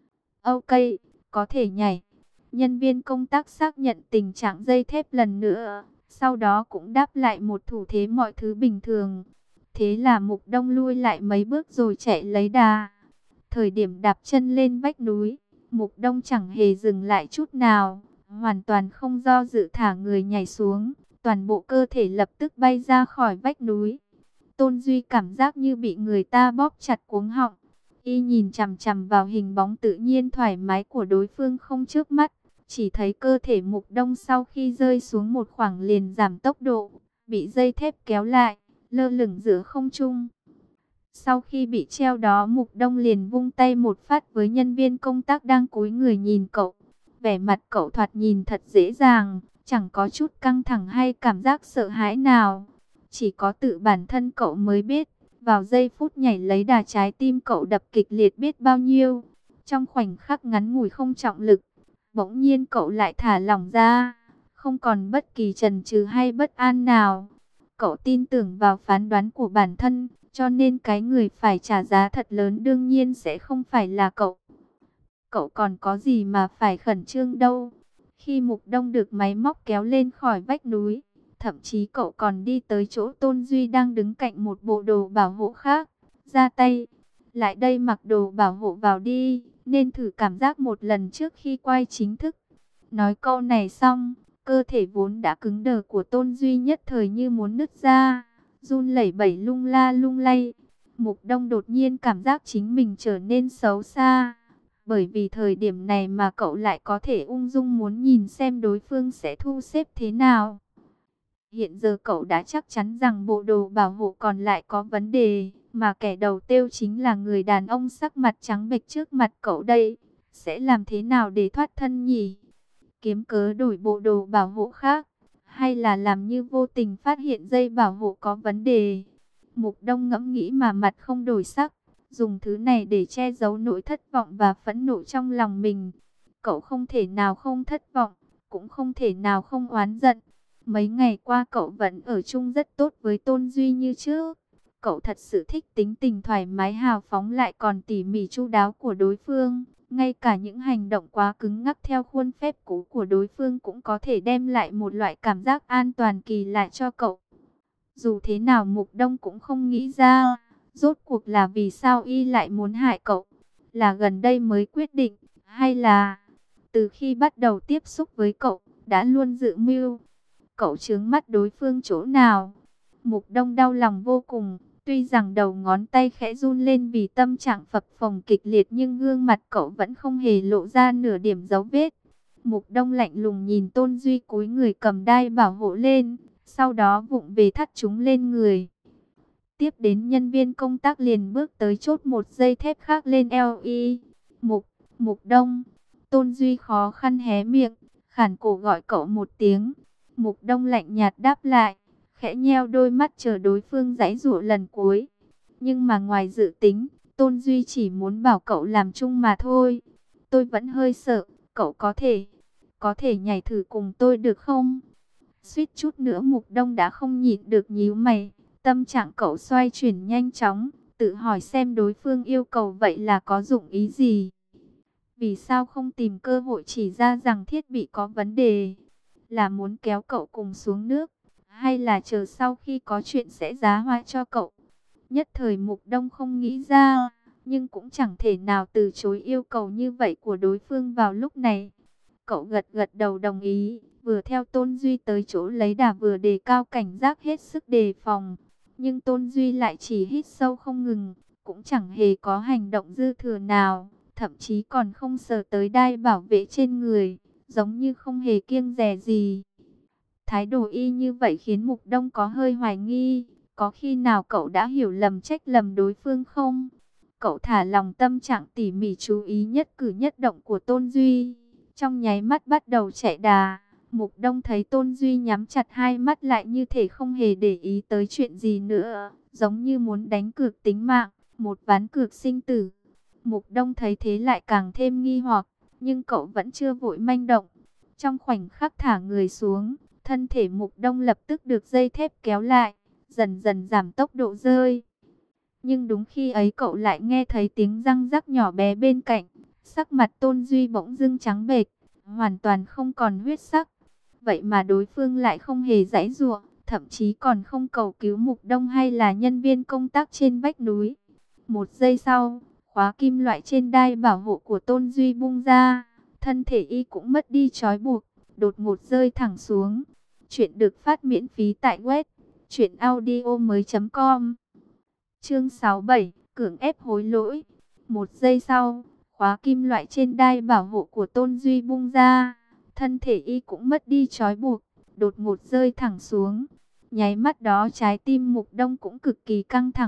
Ok, có thể nhảy. Nhân viên công tác xác nhận tình trạng dây thép lần nữa, sau đó cũng đáp lại một thủ thế mọi thứ bình thường. Thế là Mục Đông lui lại mấy bước rồi chạy lấy đà. Thời điểm đạp chân lên vách núi, Mục Đông chẳng hề dừng lại chút nào, hoàn toàn không do dự thả người nhảy xuống, toàn bộ cơ thể lập tức bay ra khỏi vách núi. Tôn Duy cảm giác như bị người ta bóp chặt cuống họng, y nhìn chằm chằm vào hình bóng tự nhiên thoải mái của đối phương không chớp mắt, chỉ thấy cơ thể Mục Đông sau khi rơi xuống một khoảng liền giảm tốc độ, bị dây thép kéo lại, lơ lửng giữa không trung. Sau khi bị treo đó, Mục Đông liền vung tay một phát với nhân viên công tác đang cúi người nhìn cậu. Vẻ mặt cậu thoạt nhìn thật dễ dàng, chẳng có chút căng thẳng hay cảm giác sợ hãi nào. Chỉ có tự bản thân cậu mới biết, vào giây phút nhảy lấy đà trái tim cậu đập kịch liệt biết bao nhiêu. Trong khoảnh khắc ngắn ngủi không trọng lực, bỗng nhiên cậu lại thả lỏng ra, không còn bất kỳ chần chừ hay bất an nào. Cậu tin tưởng vào phán đoán của bản thân, cho nên cái người phải trả giá thật lớn đương nhiên sẽ không phải là cậu. Cậu còn có gì mà phải khẩn trương đâu. Khi Mục Đông được máy móc kéo lên khỏi vách núi, thậm chí cậu còn đi tới chỗ Tôn Duy đang đứng cạnh một bộ đồ bảo hộ khác. Ra tay, lại đây mặc đồ bảo hộ vào đi, nên thử cảm giác một lần trước khi quay chính thức. Nói câu này xong, cơ thể vốn đã cứng đờ của Tôn Duy nhất thời như muốn nứt ra, run lẩy bẩy lung la lung lay. Mục Đông đột nhiên cảm giác chính mình trở nên xấu xa. Bởi vì thời điểm này mà cậu lại có thể ung dung muốn nhìn xem đối phương sẽ thu xếp thế nào. Hiện giờ cậu đã chắc chắn rằng bộ đồ bảo hộ còn lại có vấn đề, mà kẻ đầu tiêu chính là người đàn ông sắc mặt trắng bệch trước mặt cậu đây. Sẽ làm thế nào để thoát thân nhỉ? Kiếm cớ đổi bộ đồ bảo hộ khác, hay là làm như vô tình phát hiện dây bảo hộ có vấn đề? Mục Đông ngẫm nghĩ mà mặt không đổi sắc, dùng thứ này để che giấu nỗi thất vọng và phẫn nộ trong lòng mình. Cậu không thể nào không thất vọng, cũng không thể nào không oán giận. Mấy ngày qua cậu vẫn ở chung rất tốt với Tôn Duy như trước. Cậu thật sự thích tính tình thoải mái hào phóng lại còn tỉ mỉ chu đáo của đối phương. Ngay cả những hành động quá cứng ngắc theo khuôn phép cũ của đối phương cũng có thể đem lại một loại cảm giác an toàn kỳ lạ cho cậu. Dù thế nào Mục Đông cũng không nghĩ ra, rốt cuộc là vì sao y lại muốn hại cậu. Là gần đây mới quyết định, hay là từ khi bắt đầu tiếp xúc với cậu, đã luôn dự mưu. Cậu chướng mắt đối phương chỗ nào? Mục Đông đau lòng vô cùng. Tuy rằng đầu ngón tay khẽ run lên vì tâm trạng phập phồng kịch liệt, nhưng gương mặt cậu vẫn không hề lộ ra nửa điểm dấu vết. Mục Đông lạnh lùng nhìn Tôn Duy cúi người cầm đai bảo hộ lên, sau đó vụng về thắt chúng lên người. Tiếp đến nhân viên công tác liền bước tới chốt một dây thép khác lên eo y. Mục, Mục Đông. Tôn Duy khó khăn hé miệng, khản cổ gọi cậu một tiếng. Mục Đông lạnh nhạt đáp lại, khẽ nheo đôi mắt chờ đối phương giãy giụa lần cuối. Nhưng mà ngoài dự tính, Tôn Duy chỉ muốn bảo cậu làm chung mà thôi. Tôi vẫn hơi sợ, cậu có thể, có thể nhảy thử cùng tôi được không? Suýt chút nữa Mục Đông đã không nhịn được nhíu mày. Tâm trạng cậu xoay chuyển nhanh chóng, tự hỏi xem đối phương yêu cầu vậy là có dụng ý gì. Vì sao không tìm cơ hội chỉ ra rằng thiết bị có vấn đề? Là muốn kéo cậu cùng xuống nước, hay là chờ sau khi có chuyện sẽ giá hoa cho cậu? Nhất thời Mục Đông không nghĩ ra, nhưng cũng chẳng thể nào từ chối yêu cầu như vậy của đối phương vào lúc này. Cậu gật gật đầu đồng ý, vừa theo Tôn Duy tới chỗ lấy đà vừa đề cao cảnh giác hết sức đề phòng. Nhưng Tôn Duy lại chỉ hít sâu không ngừng, cũng chẳng hề có hành động dư thừa nào, thậm chí còn không sờ tới đai bảo vệ trên người, giống như không hề kiêng dè gì. Thái độ y như vậy khiến Mục Đông có hơi hoài nghi, có khi nào cậu đã hiểu lầm trách lầm đối phương không? Cậu thả lòng tâm trạng tỉ mỉ chú ý nhất cử nhất động của Tôn Duy, trong nháy mắt bắt đầu chạy đà. Mục Đông thấy Tôn Duy nhắm chặt hai mắt lại như thể không hề để ý tới chuyện gì nữa, giống như muốn đánh cược tính mạng, một ván cược sinh tử. Mục Đông thấy thế lại càng thêm nghi hoặc, nhưng cậu vẫn chưa vội manh động. Trong khoảnh khắc thả người xuống, thân thể Mục Đông lập tức được dây thép kéo lại, dần dần giảm tốc độ rơi. Nhưng đúng khi ấy cậu lại nghe thấy tiếng răng rắc nhỏ bé bên cạnh, sắc mặt Tôn Duy bỗng dưng trắng bệch, hoàn toàn không còn huyết sắc. Vậy mà đối phương lại không hề giãy giụa, thậm chí còn không cầu cứu Mục Đông hay là nhân viên công tác trên vách núi. Một giây sau, khóa kim loại trên đai bảo hộ của Tôn Duy bung ra, thân thể y cũng mất đi trói buộc, đột ngột rơi thẳng xuống. Chuyện được phát miễn phí tại web truyện audio mới chấm com. Chương sáu mươi bảy, cưỡng ép hối lỗi. Một giây sau, khóa kim loại trên đai bảo hộ của Tôn Duy bung ra, thân thể y cũng mất đi trói buộc, đột ngột rơi thẳng xuống. Nháy mắt đó trái tim Mục Đông cũng cực kỳ căng thẳng.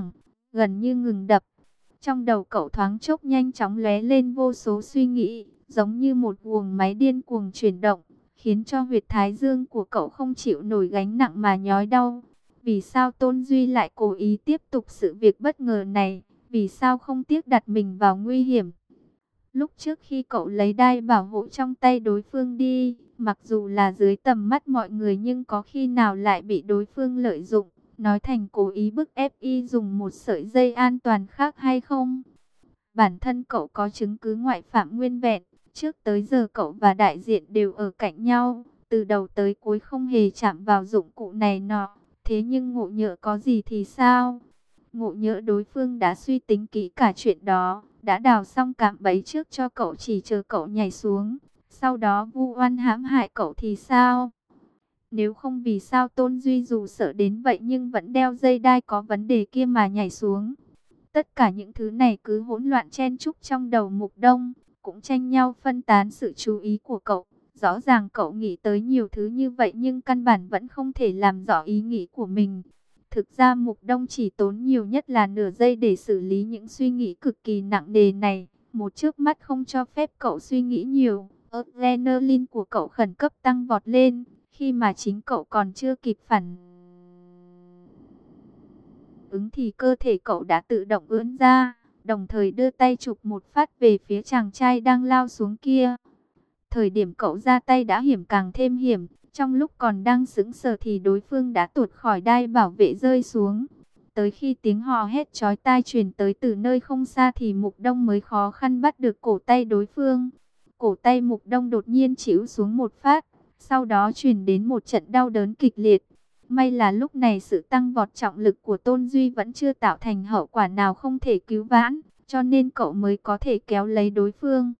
gần như ngừng đập. Trong đầu cậu thoáng chốc nhanh chóng lóe lên vô số suy nghĩ, giống như một guồng máy điên cuồng chuyển động, khiến cho huyệt thái dương của cậu không chịu nổi gánh nặng mà nhói đau. Vì sao Tôn Duy lại cố ý tiếp tục sự việc bất ngờ này? Vì sao không tiếc đặt mình vào nguy hiểm? Lúc trước khi cậu lấy đai bảo hộ trong tay đối phương đi, mặc dù là dưới tầm mắt mọi người nhưng có khi nào lại bị đối phương lợi dụng, nói thành cố ý bức ép y dùng một sợi dây an toàn khác hay không? Bản thân cậu có chứng cứ ngoại phạm nguyên vẹn, trước tới giờ cậu và đại diện đều ở cạnh nhau, từ đầu tới cuối không hề chạm vào dụng cụ này nọ. Thế nhưng Ngộ Nhỡ có gì thì sao? Ngộ Nhỡ đối phương đã suy tính kỹ cả chuyện đó, đã đào xong cạm bẫy trước cho cậu, chỉ chờ cậu nhảy xuống, sau đó vu oan hãm hại cậu thì sao? Nếu không vì sao Tôn Duy dù sợ đến vậy nhưng vẫn đeo dây đai có vấn đề kia mà nhảy xuống? Tất cả những thứ này cứ hỗn loạn chen chúc trong đầu Mục Đông, cũng tranh nhau phân tán sự chú ý của cậu. Rõ ràng cậu nghĩ tới nhiều thứ như vậy nhưng căn bản vẫn không thể làm rõ ý nghĩ của mình. Thực ra Mục Đông chỉ tốn nhiều nhất là nửa giây để xử lý những suy nghĩ cực kỳ nặng nề này. Một chớp mắt không cho phép cậu suy nghĩ nhiều. Adrenaline của cậu khẩn cấp tăng vọt lên, khi mà chính cậu còn chưa kịp phản ứng thì cơ thể cậu đã tự động ưỡn ra, đồng thời đưa tay chụp một phát về phía chàng trai đang lao xuống kia. Thời điểm cậu ra tay đã hiểm càng thêm hiểm, trong lúc còn đang sững sờ thì đối phương đã tuột khỏi đai bảo vệ rơi xuống. Tới khi tiếng hò hét chói tai truyền tới từ nơi không xa thì Mục Đông mới khó khăn bắt được cổ tay đối phương. Cổ tay Mục Đông đột nhiên chĩu xuống một phát, sau đó truyền đến một trận đau đớn kịch liệt. May là lúc này sự tăng vọt trọng lực của Tôn Duy vẫn chưa tạo thành hậu quả nào không thể cứu vãn, cho nên cậu mới có thể kéo lấy đối phương.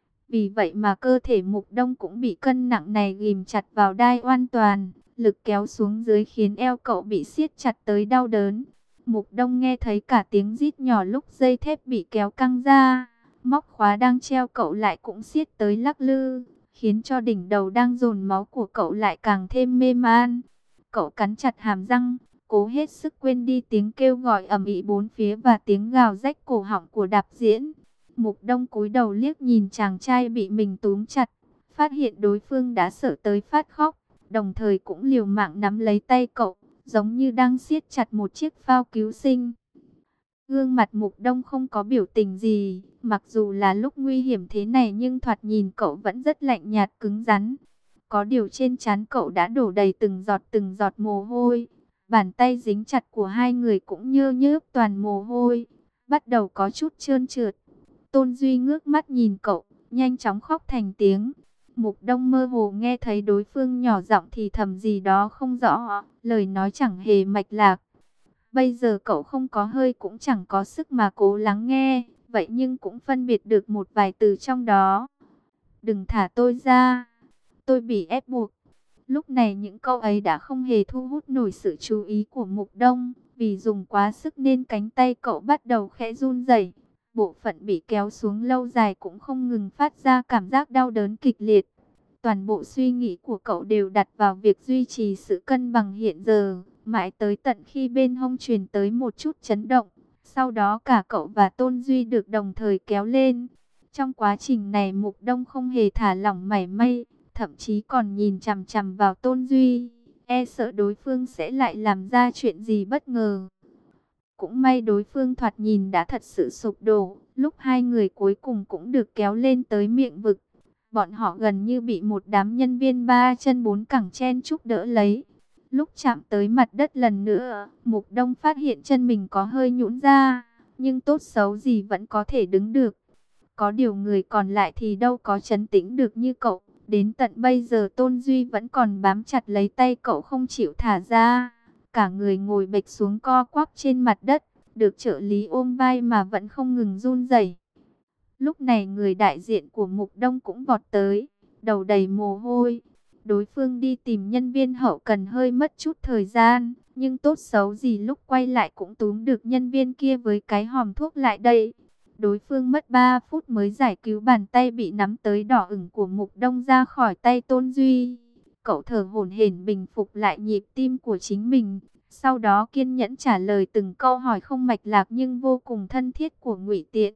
Vì vậy mà cơ thể Mục Đông cũng bị cân nặng này ghìm chặt vào đai an toàn, lực kéo xuống dưới khiến eo cậu bị siết chặt tới đau đớn. Mục Đông nghe thấy cả tiếng rít nhỏ lúc dây thép bị kéo căng ra, móc khóa đang treo cậu lại cũng siết tới lắc lư, khiến cho đỉnh đầu đang dồn máu của cậu lại càng thêm mê man. Cậu cắn chặt hàm răng, cố hết sức quên đi tiếng kêu gọi ầm ĩ bốn phía và tiếng gào rách cổ họng của Đạp Diễn. Mục Đông cúi đầu liếc nhìn chàng trai bị mình túm chặt, phát hiện đối phương đã sợ tới phát khóc, đồng thời cũng liều mạng nắm lấy tay cậu, giống như đang siết chặt một chiếc phao cứu sinh. Gương mặt Mục Đông không có biểu tình gì, mặc dù là lúc nguy hiểm thế này nhưng thoạt nhìn cậu vẫn rất lạnh nhạt cứng rắn. Có điều trên trán cậu đã đổ đầy từng giọt từng giọt mồ hôi, bàn tay dính chặt của hai người cũng nhơ nhớp toàn mồ hôi, bắt đầu có chút trơn trượt. Tôn Duy ngước mắt nhìn cậu, nhanh chóng khóc thành tiếng. Mục Đông mơ hồ nghe thấy đối phương nhỏ giọng thì thầm gì đó không rõ, lời nói chẳng hề mạch lạc. Bây giờ cậu không có hơi cũng chẳng có sức mà cố lắng nghe, vậy nhưng cũng phân biệt được một vài từ trong đó. Đừng thả tôi ra, tôi bị ép buộc. Lúc này những câu ấy đã không hề thu hút nổi sự chú ý của Mục Đông, vì dùng quá sức nên cánh tay cậu bắt đầu khẽ run rẩy. Bộ phận bị kéo xuống lâu dài cũng không ngừng phát ra cảm giác đau đớn kịch liệt. Toàn bộ suy nghĩ của cậu đều đặt vào việc duy trì sự cân bằng hiện giờ, mãi tới tận khi bên hông truyền tới một chút chấn động. Sau đó cả cậu và Tôn Duy được đồng thời kéo lên. Trong quá trình này Mục Đông không hề thả lỏng mảy may, thậm chí còn nhìn chằm chằm vào Tôn Duy, e sợ đối phương sẽ lại làm ra chuyện gì bất ngờ. Cũng may đối phương thoạt nhìn đã thật sự sụp đổ, lúc hai người cuối cùng cũng được kéo lên tới miệng vực. Bọn họ gần như bị một đám nhân viên ba chân bốn cẳng chen chúc đỡ lấy. Lúc chạm tới mặt đất lần nữa, Mục Đông phát hiện chân mình có hơi nhũn ra, nhưng tốt xấu gì vẫn có thể đứng được. Có điều người còn lại thì đâu có trấn tĩnh được như cậu. Đến tận bây giờ Tôn Duy vẫn còn bám chặt lấy tay cậu không chịu thả ra. Cả người ngồi bệt xuống co quắp trên mặt đất, được trợ lý ôm vai mà vẫn không ngừng run rẩy. Lúc này người đại diện của Mục Đông cũng vọt tới, đầu đầy mồ hôi. Đối phương đi tìm nhân viên hậu cần hơi mất chút thời gian, nhưng tốt xấu gì lúc quay lại cũng túm được nhân viên kia với cái hòm thuốc lại đây. Đối phương mất ba phút mới giải cứu bàn tay bị nắm tới đỏ ửng của Mục Đông ra khỏi tay Tôn Duy. Cậu thở hổn hển bình phục lại nhịp tim của chính mình, Sau đó kiên nhẫn trả lời từng câu hỏi không mạch lạc nhưng vô cùng thân thiết của Ngụy Tiện.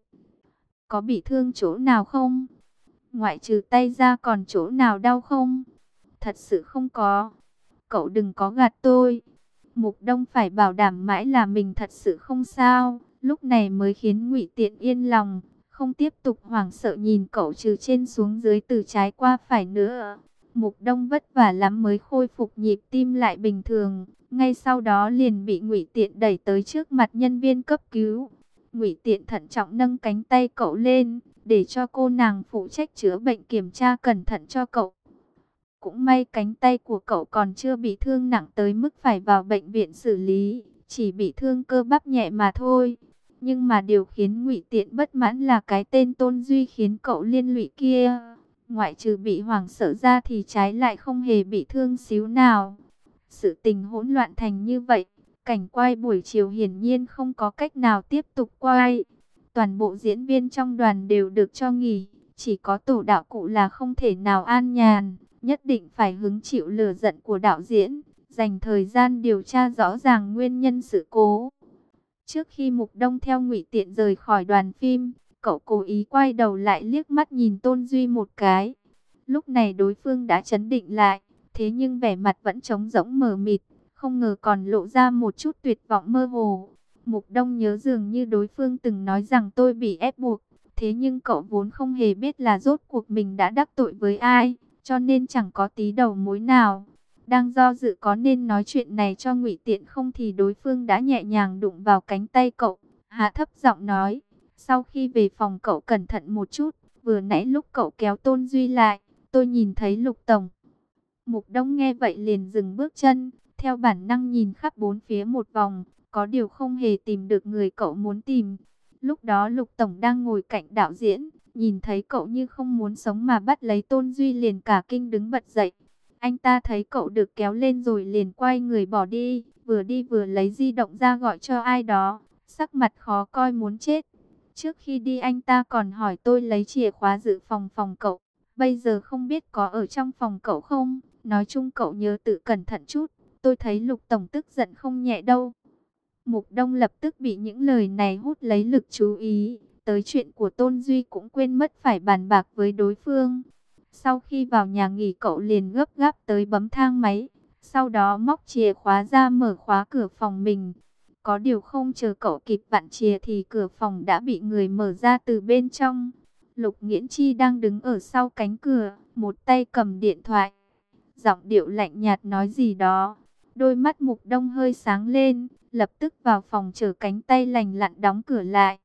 Có bị thương chỗ nào không? Ngoại trừ tay ra còn chỗ nào đau không? Thật sự không có. Cậu đừng có gạt tôi. Mục Đông phải bảo đảm mãi là mình thật sự không sao. Lúc này mới khiến Ngụy Tiện yên lòng, không tiếp tục hoảng sợ nhìn cậu từ trên xuống dưới từ trái qua phải nữa. Mục Đông vất vả lắm mới khôi phục nhịp tim lại bình thường. Ngay sau đó liền bị Ngụy Tiện đẩy tới trước mặt nhân viên cấp cứu. Ngụy Tiện thận trọng nâng cánh tay cậu lên, để cho cô nàng phụ trách chữa bệnh kiểm tra cẩn thận cho cậu. Cũng may cánh tay của cậu còn chưa bị thương nặng tới mức phải vào bệnh viện xử lý, chỉ bị thương cơ bắp nhẹ mà thôi. Nhưng mà điều khiến Ngụy Tiện bất mãn là cái tên Tôn Duy khiến cậu liên lụy kia. Ngoại trừ bị hoảng sợ ra thì trái lại không hề bị thương xíu nào. Sự tình hỗn loạn thành như vậy, cảnh quay buổi chiều hiển nhiên không có cách nào tiếp tục quay. Toàn bộ diễn viên trong đoàn đều được cho nghỉ, chỉ có tổ đạo cụ là không thể nào an nhàn, nhất định phải hứng chịu lửa giận của đạo diễn, dành thời gian điều tra rõ ràng nguyên nhân sự cố. Trước khi Mục Đông theo Ngụy Tiện rời khỏi đoàn phim, cậu cố ý quay đầu lại liếc mắt nhìn Tôn Duy một cái. Lúc này đối phương đã trấn định lại, thế nhưng vẻ mặt vẫn trống rỗng mờ mịt, không ngờ còn lộ ra một chút tuyệt vọng mơ hồ. Mục Đông nhớ dường như đối phương từng nói rằng tôi bị ép buộc, thế nhưng cậu vốn không hề biết là rốt cuộc mình đã đắc tội với ai, cho nên chẳng có tí đầu mối nào. Đang do dự có nên nói chuyện này cho Ngụy Tiện không thì đối phương đã nhẹ nhàng đụng vào cánh tay cậu, hạ thấp giọng nói, sau khi về phòng cậu cẩn thận một chút, vừa nãy lúc cậu kéo Tôn Duy lại, tôi nhìn thấy Lục Tổng. Mục Đông nghe vậy liền dừng bước chân, theo bản năng nhìn khắp bốn phía một vòng, có điều không hề tìm được người cậu muốn tìm. Lúc đó Lục Tổng đang ngồi cạnh đạo diễn, nhìn thấy cậu như không muốn sống mà bắt lấy Tôn Duy liền cả kinh đứng bật dậy. Anh ta thấy cậu được kéo lên rồi liền quay người bỏ đi, vừa đi vừa lấy di động ra gọi cho ai đó, sắc mặt khó coi muốn chết. Trước khi đi anh ta còn hỏi tôi lấy chìa khóa dự phòng phòng cậu, bây giờ không biết có ở trong phòng cậu không, nói chung cậu nhớ tự cẩn thận chút, tôi thấy Lục Tổng tức giận không nhẹ đâu. Mục Đông lập tức bị những lời này hút lấy lực chú ý, tới chuyện của Tôn Duy cũng quên mất phải bàn bạc với đối phương. Sau khi vào nhà nghỉ cậu liền gấp gáp tới bấm thang máy, sau đó móc chìa khóa ra mở khóa cửa phòng mình. Có điều không chờ cậu kịp vặn chìa thì cửa phòng đã bị người mở ra từ bên trong. Lục Nghiễn Chi đang đứng ở sau cánh cửa, một tay cầm điện thoại, giọng điệu lạnh nhạt nói gì đó. Đôi mắt Mục Đông hơi sáng lên, lập tức vào phòng chờ cánh tay lành lặn đóng cửa lại.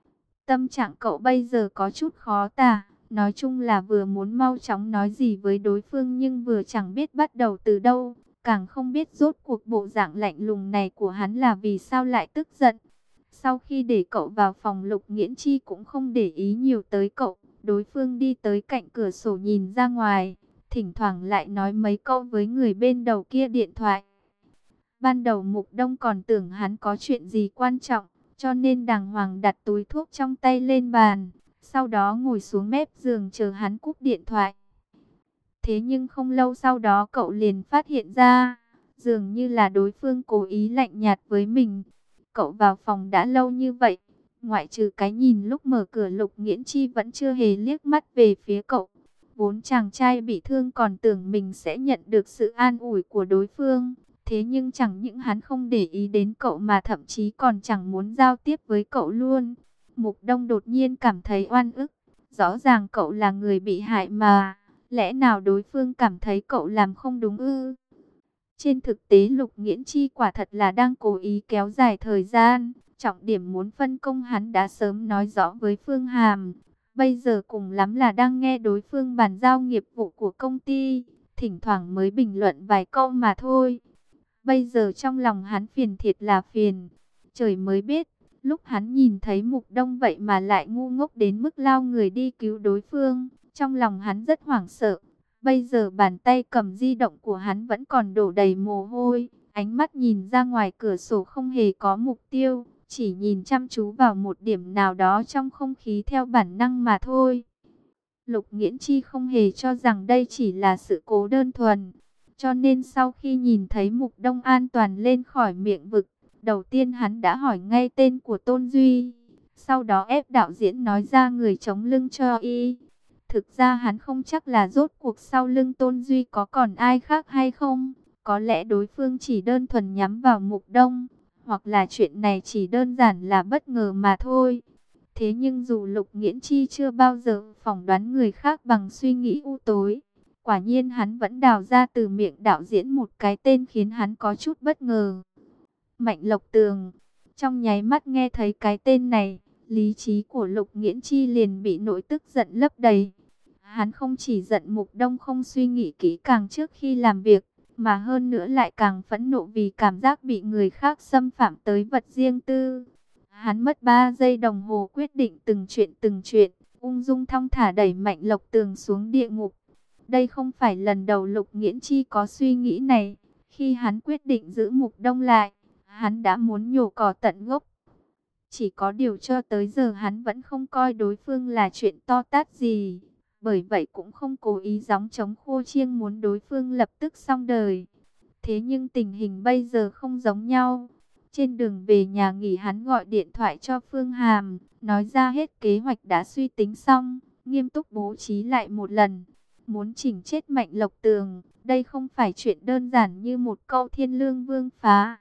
Tâm trạng cậu bây giờ có chút khó tả, nói chung là vừa muốn mau chóng nói gì với đối phương nhưng vừa chẳng biết bắt đầu từ đâu, càng không biết rốt cuộc bộ dạng lạnh lùng này của hắn là vì sao lại tức giận. Sau khi để cậu vào phòng, Lục Nghiễn Chi cũng không để ý nhiều tới cậu, đối phương đi tới cạnh cửa sổ nhìn ra ngoài, thỉnh thoảng lại nói mấy câu với người bên đầu kia điện thoại. Ban đầu Mục Đông còn tưởng hắn có chuyện gì quan trọng, cho nên đàng hoàng đặt túi thuốc trong tay lên bàn, sau đó ngồi xuống mép giường chờ hắn cúp điện thoại. Thế nhưng không lâu sau đó cậu liền phát hiện ra, dường như là đối phương cố ý lạnh nhạt với mình. Cậu vào phòng đã lâu như vậy, ngoại trừ cái nhìn lúc mở cửa, Lục Nghiễn Chi vẫn chưa hề liếc mắt về phía cậu. Vốn chàng trai bị thương còn tưởng mình sẽ nhận được sự an ủi của đối phương. Thế nhưng chẳng những hắn không để ý đến cậu mà thậm chí còn chẳng muốn giao tiếp với cậu luôn. Mục Đông đột nhiên cảm thấy oan ức. Rõ ràng cậu là người bị hại mà. Lẽ nào đối phương cảm thấy cậu làm không đúng ư? Trên thực tế Lục Nghiễn Chi quả thật là đang cố ý kéo dài thời gian. Trọng điểm muốn phân công hắn đã sớm nói rõ với Phương Hàm. Bây giờ cùng lắm là đang nghe đối phương bàn giao nghiệp vụ của công ty. Thỉnh thoảng mới bình luận vài câu mà thôi. Bây giờ trong lòng hắn phiền thiệt là phiền. Trời mới biết, lúc hắn nhìn thấy Mục Đông vậy mà lại ngu ngốc đến mức lao người đi cứu đối phương. Trong lòng hắn rất hoảng sợ. Bây giờ bàn tay cầm di động của hắn vẫn còn đổ đầy mồ hôi. Ánh mắt nhìn ra ngoài cửa sổ không hề có mục tiêu. Chỉ nhìn chăm chú vào một điểm nào đó trong không khí theo bản năng mà thôi. Lục Nghiễn Chi không hề cho rằng đây chỉ là sự cố đơn thuần. Cho nên sau khi nhìn thấy Mục Đông an toàn lên khỏi miệng vực, đầu tiên hắn đã hỏi ngay tên của Tôn Duy. Sau đó ép đạo diễn nói ra người chống lưng cho y. Thực ra hắn không chắc là rốt cuộc sau lưng Tôn Duy có còn ai khác hay không. Có lẽ đối phương chỉ đơn thuần nhắm vào Mục Đông, hoặc là chuyện này chỉ đơn giản là bất ngờ mà thôi. Thế nhưng dù Lục Nghiễn Chi chưa bao giờ phỏng đoán người khác bằng suy nghĩ u tối, quả nhiên hắn vẫn đào ra từ miệng đạo diễn một cái tên khiến hắn có chút bất ngờ. Mạnh Lộc Tường. Trong nháy mắt nghe thấy cái tên này, lý trí của Lục Nghiễn Chi liền bị nỗi tức giận lấp đầy. Hắn không chỉ giận Mục Đông không suy nghĩ kỹ càng trước khi làm việc, mà hơn nữa lại càng phẫn nộ vì cảm giác bị người khác xâm phạm tới vật riêng tư. Hắn mất ba giây đồng hồ quyết định từng chuyện từng chuyện, ung dung thong thả đẩy Mạnh Lộc Tường xuống địa ngục. Đây không phải lần đầu Lục Nghiễn Chi có suy nghĩ này. Khi hắn quyết định giữ Mục Đông lại, hắn đã muốn nhổ cỏ tận gốc. Chỉ có điều cho tới giờ hắn vẫn không coi đối phương là chuyện to tát gì. Bởi vậy cũng không cố ý gióng trống khô chiêng muốn đối phương lập tức xong đời. Thế nhưng tình hình bây giờ không giống nhau. Trên đường về nhà nghỉ hắn gọi điện thoại cho Phương Hàm, nói ra hết kế hoạch đã suy tính xong, nghiêm túc bố trí lại một lần. Muốn chỉnh chết Mạnh Lộc Tường, đây không phải chuyện đơn giản như một câu thiên lương vương phá.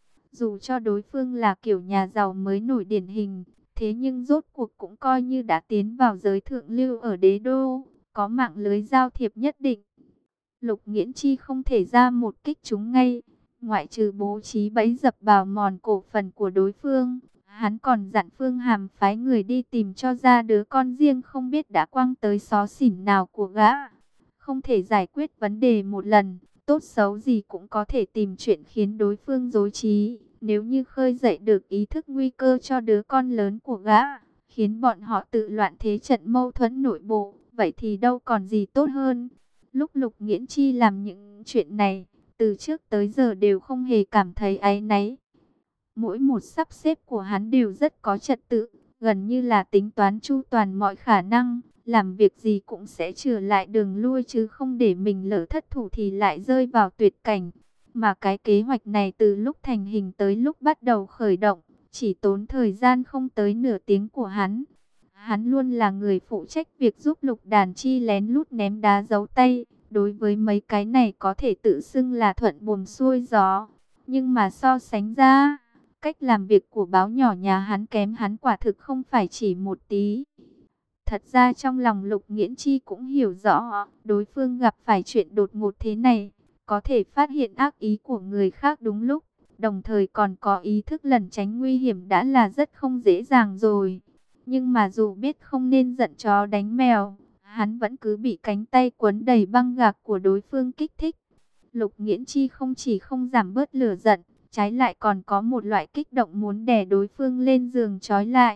Dù cho đối phương là kiểu nhà giàu mới nổi điển hình, thế nhưng rốt cuộc cũng coi như đã tiến vào giới thượng lưu ở đế đô, có mạng lưới giao thiệp nhất định. Lục Nghiễn Chi không thể ra một kích trúng ngay, ngoại trừ bố trí bẫy dập bào mòn cổ phần của đối phương. Hắn còn dặn Phương Hàm phái người đi tìm cho ra đứa con riêng không biết đã quăng tới xó xỉnh nào của gã. Không thể giải quyết vấn đề một lần, tốt xấu gì cũng có thể tìm chuyện khiến đối phương rối trí. Nếu như khơi dậy được ý thức nguy cơ cho đứa con lớn của gã, khiến bọn họ tự loạn thế trận mâu thuẫn nội bộ, vậy thì đâu còn gì tốt hơn. Lúc Lục Nghiễn Chi làm những chuyện này, từ trước tới giờ đều không hề cảm thấy áy náy. Mỗi một sắp xếp của hắn đều rất có trật tự, gần như là tính toán chu toàn mọi khả năng, làm việc gì cũng sẽ chừa lại đường lui chứ không để mình lỡ thất thủ thì lại rơi vào tuyệt cảnh. Mà cái kế hoạch này từ lúc thành hình tới lúc bắt đầu khởi động, chỉ tốn thời gian không tới nửa tiếng của hắn. Hắn luôn là người phụ trách việc giúp Lục Đàn Chi lén lút ném đá giấu tay. Đối với mấy cái này có thể tự xưng là thuận buồm xuôi gió. Nhưng mà so sánh ra, cách làm việc của báo nhỏ nhà hắn kém hắn quả thực không phải chỉ một tí. Thật ra trong lòng Lục Nghiễn Chi cũng hiểu rõ, đối phương gặp phải chuyện đột ngột thế này, có thể phát hiện ác ý của người khác đúng lúc, đồng thời còn có ý thức lẩn tránh nguy hiểm đã là rất không dễ dàng rồi. Nhưng mà dù biết không nên giận chó đánh mèo, hắn vẫn cứ bị cánh tay quấn đầy băng gạc của đối phương kích thích. Lục Nghiễn Chi không chỉ không giảm bớt lửa giận, trái lại còn có một loại kích động muốn đè đối phương lên giường trói lại.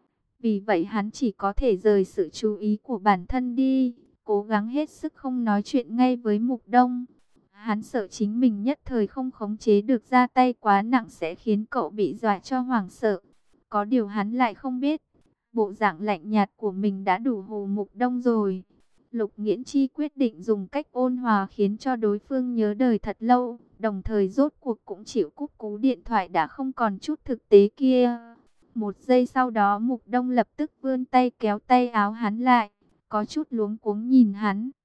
Vì vậy hắn chỉ có thể rời sự chú ý của bản thân đi, cố gắng hết sức không nói chuyện ngay với Mục Đông. Hắn sợ chính mình nhất thời không khống chế được ra tay quá nặng sẽ khiến cậu bị dọa cho hoảng sợ. Có điều hắn lại không biết, bộ dạng lạnh nhạt của mình đã đủ hù Mục Đông rồi. Lục Nghiễn Chi quyết định dùng cách ôn hòa khiến cho đối phương nhớ đời thật lâu, đồng thời rốt cuộc cũng chịu cúp cú điện thoại đã không còn chút thực tế kia. Một giây sau đó Mục Đông lập tức vươn tay kéo tay áo hắn lại, có chút luống cuống nhìn hắn.